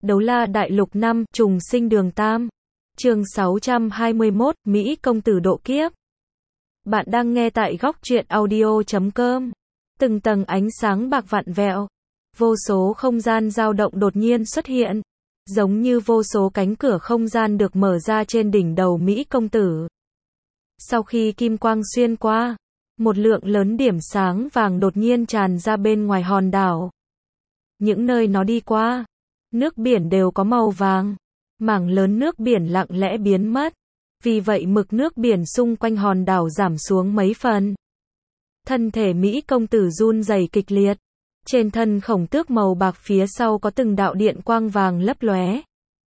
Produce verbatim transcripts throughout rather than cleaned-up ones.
Đấu La Đại Lục năm, Trùng Sinh Đường Tam. Chương sáu trăm hai mươi mốt, Mỹ công tử độ kiếp. Bạn đang nghe tại góc truyện audio chấm com. Từng tầng ánh sáng bạc vặn vẹo, vô số không gian dao động đột nhiên xuất hiện, giống như vô số cánh cửa không gian được mở ra trên đỉnh đầu Mỹ công tử. Sau khi kim quang xuyên qua, một lượng lớn điểm sáng vàng đột nhiên tràn ra bên ngoài hòn đảo. Những nơi nó đi qua, nước biển đều có màu vàng, mảng lớn nước biển lặng lẽ biến mất, vì vậy mực nước biển xung quanh hòn đảo giảm xuống mấy phần. Thân thể Mỹ công tử run rẩy kịch liệt, trên thân khổng tước màu bạc phía sau có từng đạo điện quang vàng lấp lóe.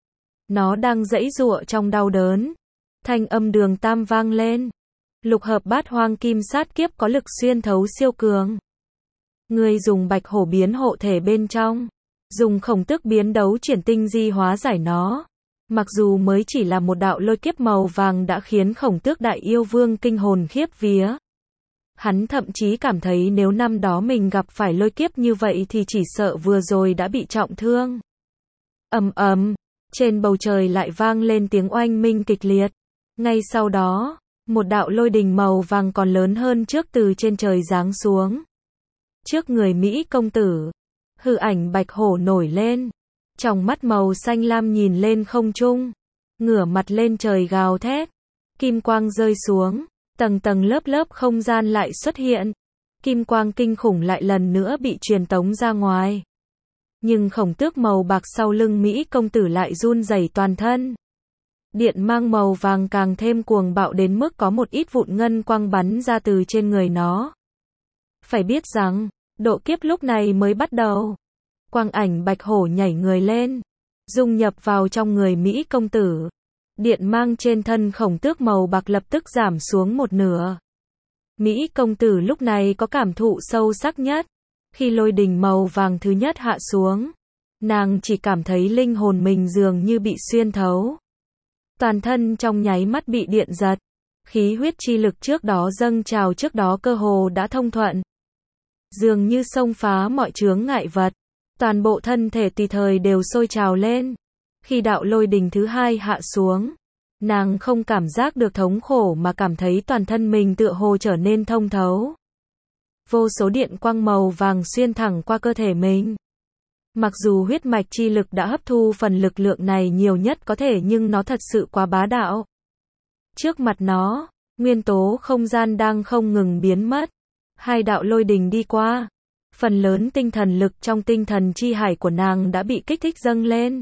Nó đang giãy giụa trong đau đớn. Thanh âm đường tam vang lên. Lục hợp bát hoang kim sát kiếp có lực xuyên thấu siêu cường. Ngươi dùng bạch hổ biến hộ thể bên trong, dùng khổng tước biến đấu chuyển tinh di hóa giải nó. Mặc dù mới chỉ là một đạo lôi kiếp màu vàng đã khiến khổng tước đại yêu vương kinh hồn khiếp vía. Hắn thậm chí cảm thấy nếu năm đó mình gặp phải lôi kiếp như vậy thì chỉ sợ vừa rồi đã bị trọng thương. Ầm ầm, trên bầu trời lại vang lên tiếng oanh minh kịch liệt. Ngay sau đó, một đạo lôi đình màu vàng còn lớn hơn trước từ trên trời giáng xuống. Trước người Mỹ công tử, hư ảnh bạch hổ nổi lên, trong mắt màu xanh lam nhìn lên không trung, ngửa mặt lên trời gào thét. Kim quang rơi xuống, tầng tầng lớp lớp không gian lại xuất hiện. Kim quang kinh khủng lại lần nữa bị truyền tống ra ngoài. Nhưng khổng tước màu bạc sau lưng Mỹ công tử lại run rẩy toàn thân. Điện mang màu vàng càng thêm cuồng bạo đến mức có một ít vụn ngân quang bắn ra từ trên người nó. Phải biết rằng, độ kiếp lúc này mới bắt đầu. Quang ảnh bạch hổ nhảy người lên, dung nhập vào trong người Mỹ công tử. Điện mang trên thân khổng tước màu bạc lập tức giảm xuống một nửa. Mỹ công tử lúc này có cảm thụ sâu sắc nhất. Khi lôi đình màu vàng thứ nhất hạ xuống, nàng chỉ cảm thấy linh hồn mình dường như bị xuyên thấu. Toàn thân trong nháy mắt bị điện giật. Khí huyết chi lực trước đó dâng trào trước đó cơ hồ đã thông thuận. Dường như xông phá mọi chướng ngại vật. Toàn bộ thân thể tùy thời đều sôi trào lên. Khi đạo lôi đình thứ hai hạ xuống, nàng không cảm giác được thống khổ mà cảm thấy toàn thân mình tựa hồ trở nên thông thấu. Vô số điện quang màu vàng xuyên thẳng qua cơ thể mình. Mặc dù huyết mạch chi lực đã hấp thu phần lực lượng này nhiều nhất có thể nhưng nó thật sự quá bá đạo. Trước mặt nó, nguyên tố không gian đang không ngừng biến mất. Hai đạo lôi đình đi qua. Phần lớn tinh thần lực trong tinh thần chi hải của nàng đã bị kích thích dâng lên.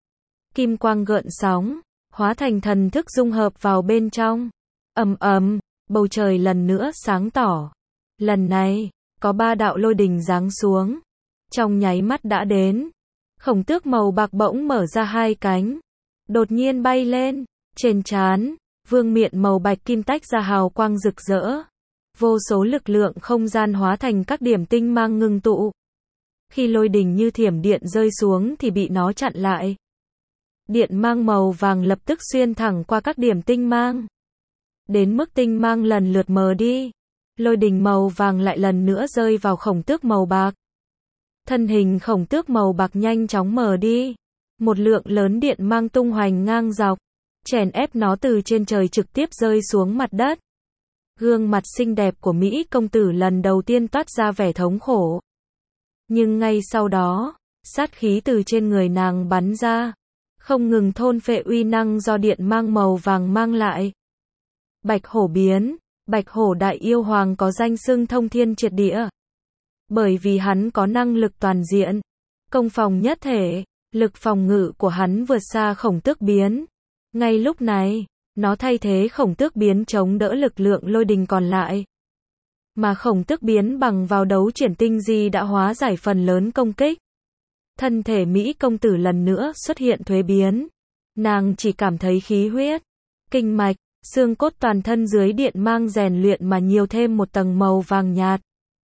Kim quang gợn sóng, hóa thành thần thức dung hợp vào bên trong. Ầm ầm, bầu trời lần nữa sáng tỏ. Lần này, có ba đạo lôi đình giáng xuống. Trong nháy mắt đã đến. Khổng tước màu bạc bỗng mở ra hai cánh. Đột nhiên bay lên. Trên trán, vương miện màu bạch kim tách ra hào quang rực rỡ. Vô số lực lượng không gian hóa thành các điểm tinh mang ngưng tụ. Khi lôi đình như thiểm điện rơi xuống thì bị nó chặn lại. Điện mang màu vàng lập tức xuyên thẳng qua các điểm tinh mang. Đến mức tinh mang lần lượt mờ đi. Lôi đình màu vàng lại lần nữa rơi vào khổng tước màu bạc. Thân hình khổng tước màu bạc nhanh chóng mờ đi. Một lượng lớn điện mang tung hoành ngang dọc, chèn ép nó từ trên trời trực tiếp rơi xuống mặt đất. Gương mặt xinh đẹp của Mỹ công tử lần đầu tiên toát ra vẻ thống khổ. Nhưng ngay sau đó, sát khí từ trên người nàng bắn ra, không ngừng thôn phệ uy năng do điện mang màu vàng mang lại. Bạch hổ biến, bạch hổ đại yêu hoàng có danh xưng thông thiên triệt địa. Bởi vì hắn có năng lực toàn diện, công phòng nhất thể, lực phòng ngự của hắn vượt xa khổng tước biến. Ngay lúc này, nó thay thế khổng tước biến chống đỡ lực lượng lôi đình còn lại. Mà khổng tước biến bằng vào đấu chuyển tinh di đã hóa giải phần lớn công kích. Thân thể Mỹ công tử lần nữa xuất hiện thuế biến. Nàng chỉ cảm thấy khí huyết, kinh mạch, xương cốt toàn thân dưới điện mang rèn luyện mà nhiều thêm một tầng màu vàng nhạt.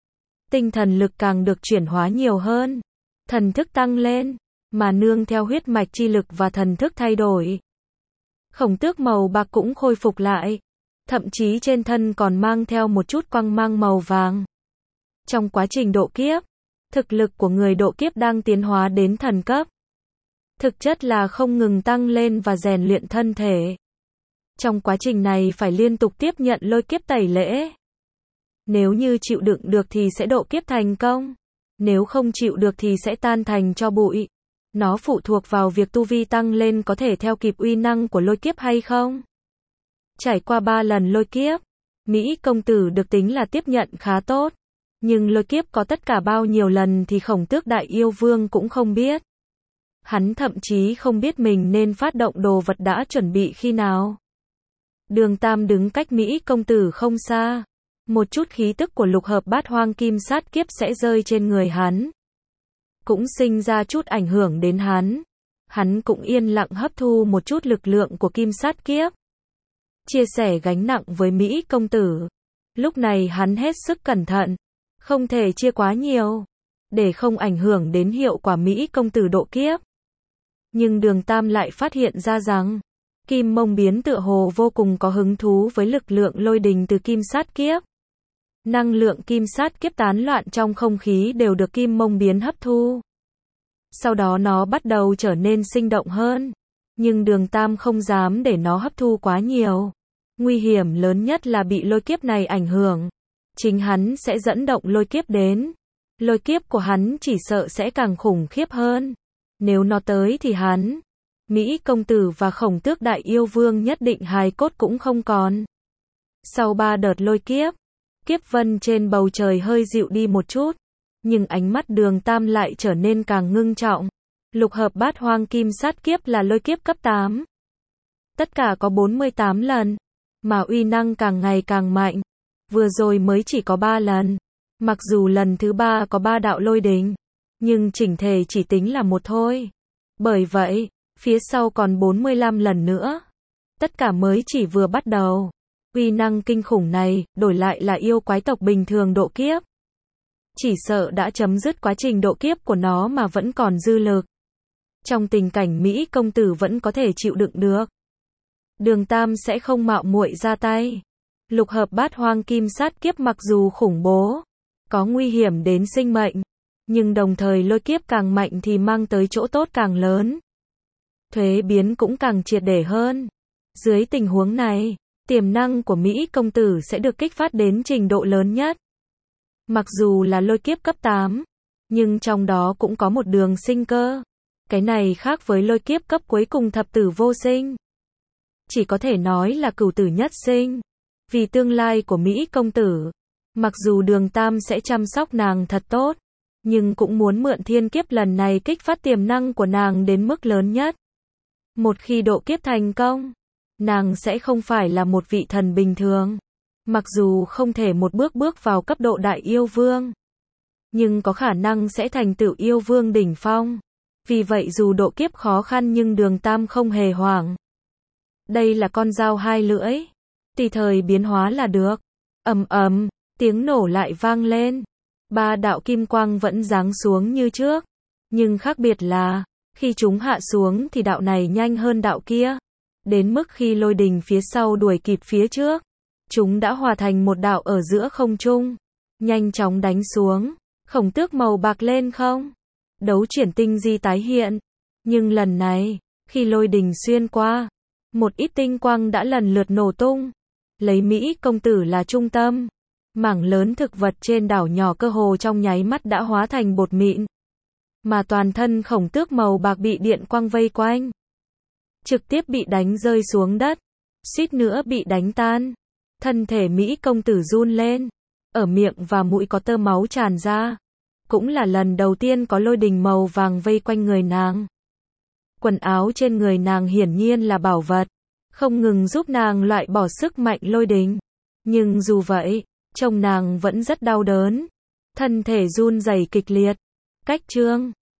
Tinh thần lực càng được chuyển hóa nhiều hơn. Thần thức tăng lên, mà nương theo huyết mạch chi lực và thần thức thay đổi. Khổng tước màu bạc cũng khôi phục lại. Thậm chí trên thân còn mang theo một chút quang mang màu vàng. Trong quá trình độ kiếp, thực lực của người độ kiếp đang tiến hóa đến thần cấp. Thực chất là không ngừng tăng lên và rèn luyện thân thể. Trong quá trình này phải liên tục tiếp nhận lôi kiếp tẩy lễ. Nếu như chịu đựng được thì sẽ độ kiếp thành công. Nếu không chịu được thì sẽ tan thành tro bụi. Nó phụ thuộc vào việc tu vi tăng lên có thể theo kịp uy năng của lôi kiếp hay không. Trải qua ba lần lôi kiếp, Mỹ công tử được tính là tiếp nhận khá tốt. Nhưng lôi kiếp có tất cả bao nhiêu lần thì Khổng Tước Đại Yêu Vương cũng không biết. Hắn thậm chí không biết mình nên phát động đồ vật đã chuẩn bị khi nào. Đường Tam đứng cách Mỹ công tử không xa. Một chút khí tức của lục hợp bát hoang kim sát kiếp sẽ rơi trên người hắn. Cũng sinh ra chút ảnh hưởng đến hắn. Hắn cũng yên lặng hấp thu một chút lực lượng của kim sát kiếp. Chia sẻ gánh nặng với Mỹ công tử. Lúc này hắn hết sức cẩn thận. Không thể chia quá nhiều. Để không ảnh hưởng đến hiệu quả Mỹ công tử độ kiếp. Nhưng Đường Tam lại phát hiện ra rằng Kim Mông Biến tựa hồ vô cùng có hứng thú với lực lượng lôi đình từ kim sát kiếp. Năng lượng kim sát kiếp tán loạn trong không khí đều được Kim Mông Biến hấp thu. Sau đó nó bắt đầu trở nên sinh động hơn. Nhưng Đường Tam không dám để nó hấp thu quá nhiều. Nguy hiểm lớn nhất là bị lôi kiếp này ảnh hưởng. Chính hắn sẽ dẫn động lôi kiếp đến. Lôi kiếp của hắn chỉ sợ sẽ càng khủng khiếp hơn. Nếu nó tới thì hắn, Mỹ công tử và Khổng Tước Đại Yêu Vương nhất định hài cốt cũng không còn. Sau ba đợt lôi kiếp, kiếp vân trên bầu trời hơi dịu đi một chút. Nhưng ánh mắt Đường Tam lại trở nên càng ngưng trọng. Lục hợp bát hoang kim sát kiếp là lôi kiếp cấp tám. Tất cả có bốn mươi tám lần. Mà uy năng càng ngày càng mạnh. Vừa rồi mới chỉ có ba lần. Mặc dù lần thứ ba có ba đạo lôi đình. Nhưng chỉnh thể chỉ tính là một thôi. Bởi vậy, phía sau còn bốn mươi lăm lần nữa. Tất cả mới chỉ vừa bắt đầu. Uy năng kinh khủng này, đổi lại là yêu quái tộc bình thường độ kiếp. Chỉ sợ đã chấm dứt quá trình độ kiếp của nó mà vẫn còn dư lực. Trong tình cảnh Mỹ công tử vẫn có thể chịu đựng được. Đường Tam sẽ không mạo muội ra tay. Lục hợp bát hoang kim sát kiếp mặc dù khủng bố, có nguy hiểm đến sinh mệnh, nhưng đồng thời lôi kiếp càng mạnh thì mang tới chỗ tốt càng lớn. Thuế biến cũng càng triệt để hơn. Dưới tình huống này, tiềm năng của Mỹ công tử sẽ được kích phát đến trình độ lớn nhất. Mặc dù là lôi kiếp cấp tám, nhưng trong đó cũng có một đường sinh cơ. Cái này khác với lôi kiếp cấp cuối cùng thập tử vô sinh. Chỉ có thể nói là cửu tử nhất sinh. Vì tương lai của Mỹ công tử, mặc dù Đường Tam sẽ chăm sóc nàng thật tốt, nhưng cũng muốn mượn thiên kiếp lần này kích phát tiềm năng của nàng đến mức lớn nhất. Một khi độ kiếp thành công, nàng sẽ không phải là một vị thần bình thường. Mặc dù không thể một bước bước vào cấp độ đại yêu vương, nhưng có khả năng sẽ thành tựu yêu vương đỉnh phong. Vì vậy dù độ kiếp khó khăn nhưng Đường Tam không hề hoảng. Đây là con dao hai lưỡi. Tùy thời biến hóa là được. Ầm ầm, tiếng nổ lại vang lên. Ba đạo kim quang vẫn giáng xuống như trước. Nhưng khác biệt là, khi chúng hạ xuống thì đạo này nhanh hơn đạo kia. Đến mức khi lôi đình phía sau đuổi kịp phía trước, chúng đã hòa thành một đạo ở giữa không trung. Nhanh chóng đánh xuống. Khổng tước màu bạc lên không. Đấu chuyển tinh di tái hiện. Nhưng lần này, khi lôi đình xuyên qua, một ít tinh quang đã lần lượt nổ tung. Lấy Mỹ công tử là trung tâm. Mảng lớn thực vật trên đảo nhỏ cơ hồ trong nháy mắt đã hóa thành bột mịn. Mà toàn thân khổng tước màu bạc bị điện quang vây quanh. Trực tiếp bị đánh rơi xuống đất. Suýt nữa bị đánh tan. Thân thể Mỹ công tử run lên. Ở miệng và mũi có tơ máu tràn ra. Cũng là lần đầu tiên có lôi đình màu vàng vây quanh người nàng. Quần áo trên người nàng hiển nhiên là bảo vật. Không ngừng giúp nàng loại bỏ sức mạnh lôi đình. Nhưng dù vậy, trông nàng vẫn rất đau đớn. Thân thể run rẩy kịch liệt. Cách chương